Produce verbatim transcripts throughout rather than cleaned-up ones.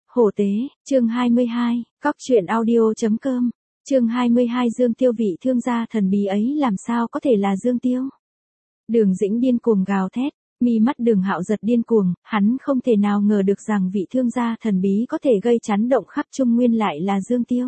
Hổ tế, chương hai mươi hai, cóc truyện audio.com, chương hai mươi hai Dương Tiêu vị thương gia thần bí ấy làm sao có thể là Dương Tiêu. Đường Dĩnh điên cuồng gào thét, mi mắt Đường Hạo giật điên cuồng, hắn không thể nào ngờ được rằng vị thương gia thần bí có thể gây chấn động khắp Trung Nguyên lại là Dương Tiêu.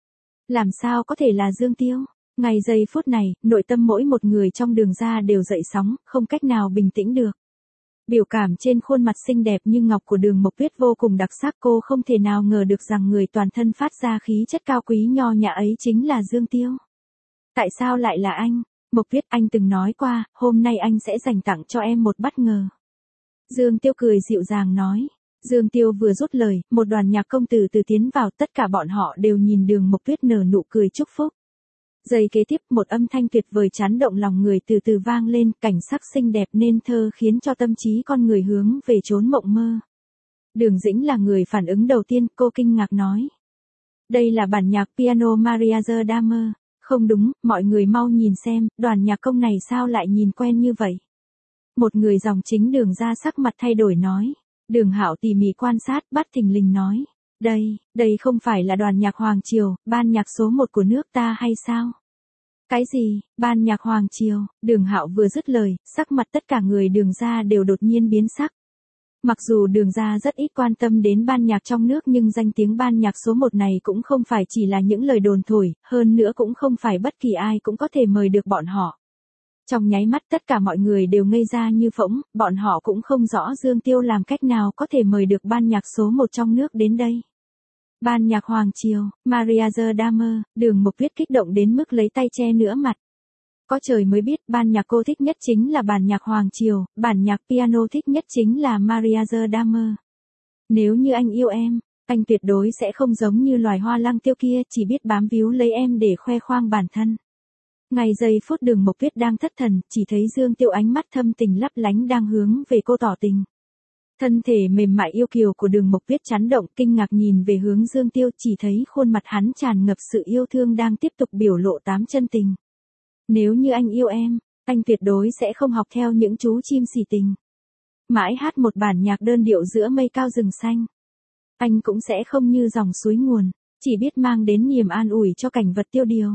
Làm sao có thể là Dương Tiêu? Ngay giây phút này, nội tâm mỗi một người trong Đường gia đều dậy sóng, không cách nào bình tĩnh được. Biểu cảm trên khuôn mặt xinh đẹp như ngọc của Đường Mộc Tuyết vô cùng đặc sắc, cô không thể nào ngờ được rằng người toàn thân phát ra khí chất cao quý nho nhã ấy chính là Dương Tiêu. Tại sao lại là anh? Mộc Tuyết, anh từng nói qua, hôm nay anh sẽ dành tặng cho em một bất ngờ. Dương Tiêu cười dịu dàng nói. Dương Tiêu vừa dứt lời, một đoàn nhạc công tử từ tiến vào, tất cả bọn họ đều nhìn Đường Mộc Tuyết nở nụ cười chúc phúc. Giây kế tiếp, một âm thanh tuyệt vời chấn động lòng người từ từ vang lên, cảnh sắc xinh đẹp nên thơ khiến cho tâm trí con người hướng về chốn mộng mơ. Đường Dĩnh là người phản ứng đầu tiên, cô kinh ngạc nói. Đây là bản nhạc piano Maria Damer. Không đúng, mọi người mau nhìn xem, đoàn nhạc công này sao lại nhìn quen như vậy. Một người dòng chính Đường ra sắc mặt thay đổi nói. Đường Hạo tỉ mỉ quan sát, bắt thình lình nói. Đây, đây không phải là đoàn nhạc Hoàng Triều, ban nhạc số một của nước ta hay sao? Cái gì, ban nhạc Hoàng Triều? Đường Hạo vừa dứt lời, sắc mặt tất cả người Đường gia đều đột nhiên biến sắc. Mặc dù Đường gia rất ít quan tâm đến ban nhạc trong nước nhưng danh tiếng ban nhạc số một này cũng không phải chỉ là những lời đồn thổi, hơn nữa cũng không phải bất kỳ ai cũng có thể mời được bọn họ. Trong nháy mắt tất cả mọi người đều ngây ra như phỗng, bọn họ cũng không rõ Dương Tiêu làm cách nào có thể mời được ban nhạc số một trong nước đến đây. Ban nhạc Hoàng Triều, Maria Damer, Đường Mộc Tuyết kích động đến mức lấy tay che nửa mặt. Có trời mới biết, ban nhạc cô thích nhất chính là bản nhạc Hoàng Triều, bản nhạc piano thích nhất chính là Maria Damer. Nếu như anh yêu em, anh tuyệt đối sẽ không giống như loài hoa lăng tiêu kia chỉ biết bám víu lấy em để khoe khoang bản thân. Ngay giây phút Đường Mộc Tuyết đang thất thần, chỉ thấy Dương Tiêu ánh mắt thâm tình lấp lánh đang hướng về cô tỏ tình. Thân thể mềm mại yêu kiều của Đường Mộc Tuyết chấn động, kinh ngạc nhìn về hướng Dương Tiêu, chỉ thấy khuôn mặt hắn tràn ngập sự yêu thương đang tiếp tục biểu lộ tám chân tình. Nếu như anh yêu em, anh tuyệt đối sẽ không học theo những chú chim xì tình. Mãi hát một bản nhạc đơn điệu giữa mây cao rừng xanh. Anh cũng sẽ không như dòng suối nguồn, chỉ biết mang đến niềm an ủi cho cảnh vật tiêu điều.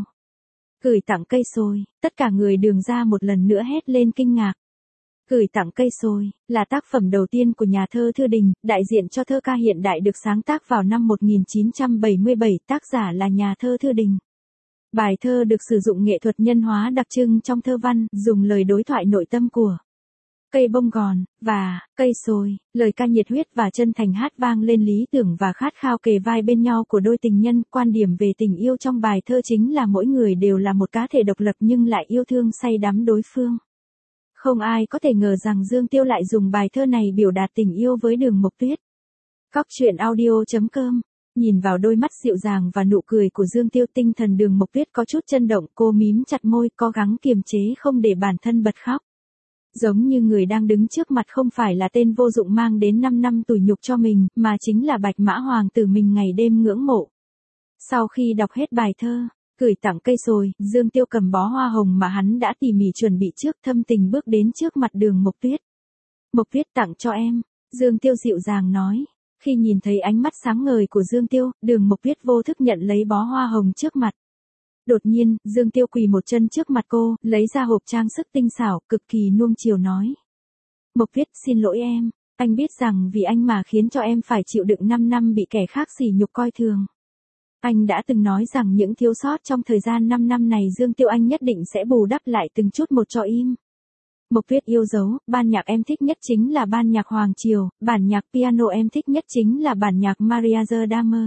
Gửi tặng cây sồi, tất cả người Đường ra một lần nữa hét lên kinh ngạc. Gửi tặng cây sồi, là tác phẩm đầu tiên của nhà thơ Thư Đình, đại diện cho thơ ca hiện đại được sáng tác vào năm một nghìn chín trăm bảy mươi bảy, tác giả là nhà thơ Thư Đình. Bài thơ được sử dụng nghệ thuật nhân hóa đặc trưng trong thơ văn, dùng lời đối thoại nội tâm của cây bông gòn, và cây sồi, lời ca nhiệt huyết và chân thành hát vang lên lý tưởng và khát khao kề vai bên nhau của đôi tình nhân. Quan điểm về tình yêu trong bài thơ chính là mỗi người đều là một cá thể độc lập nhưng lại yêu thương say đắm đối phương. Không ai có thể ngờ rằng Dương Tiêu lại dùng bài thơ này biểu đạt tình yêu với Đường Mộc Tuyết. Cóc truyện audio.com. Nhìn vào đôi mắt dịu dàng và nụ cười của Dương Tiêu, tinh thần Đường Mộc Tuyết có chút chấn động, cô mím chặt môi, cố gắng kiềm chế không để bản thân bật khóc. Giống như người đang đứng trước mặt không phải là tên vô dụng mang đến năm năm tủi nhục cho mình, mà chính là Bạch Mã Hoàng tử mình ngày đêm ngưỡng mộ. Sau khi đọc hết bài thơ, gửi tặng cây sồi, Dương Tiêu cầm bó hoa hồng mà hắn đã tỉ mỉ chuẩn bị trước, thâm tình bước đến trước mặt Đường Mộc Tuyết. Mộc Tuyết, tặng cho em, Dương Tiêu dịu dàng nói. Khi nhìn thấy ánh mắt sáng ngời của Dương Tiêu, Đường Mộc Tuyết vô thức nhận lấy bó hoa hồng trước mặt. Đột nhiên, Dương Tiêu quỳ một chân trước mặt cô, lấy ra hộp trang sức tinh xảo, cực kỳ nuông chiều nói. Mộc Tuyết, xin lỗi em, anh biết rằng vì anh mà khiến cho em phải chịu đựng năm năm bị kẻ khác sỉ nhục coi thường. Anh đã từng nói rằng những thiếu sót trong thời gian năm năm này Dương Tiêu anh nhất định sẽ bù đắp lại từng chút một cho im. Mộc Tuyết yêu dấu, ban nhạc em thích nhất chính là ban nhạc Hoàng Triều, bản nhạc piano em thích nhất chính là bản nhạc Maria Damer.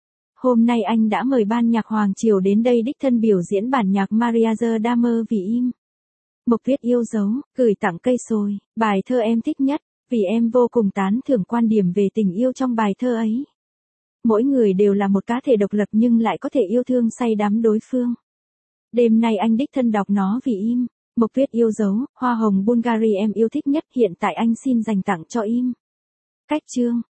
Hôm nay anh đã mời ban nhạc Hoàng Triều đến đây đích thân biểu diễn bản nhạc Maria Damer vì im. Mộc Tuyết yêu dấu, gửi tặng cây sồi, bài thơ em thích nhất, vì em vô cùng tán thưởng quan điểm về tình yêu trong bài thơ ấy. Mỗi người đều là một cá thể độc lập nhưng lại có thể yêu thương say đắm đối phương. Đêm nay anh đích thân đọc nó vì im. Mộc Tuyết yêu dấu, hoa hồng Bulgari em yêu thích nhất, hiện tại anh xin dành tặng cho im. Cách chương.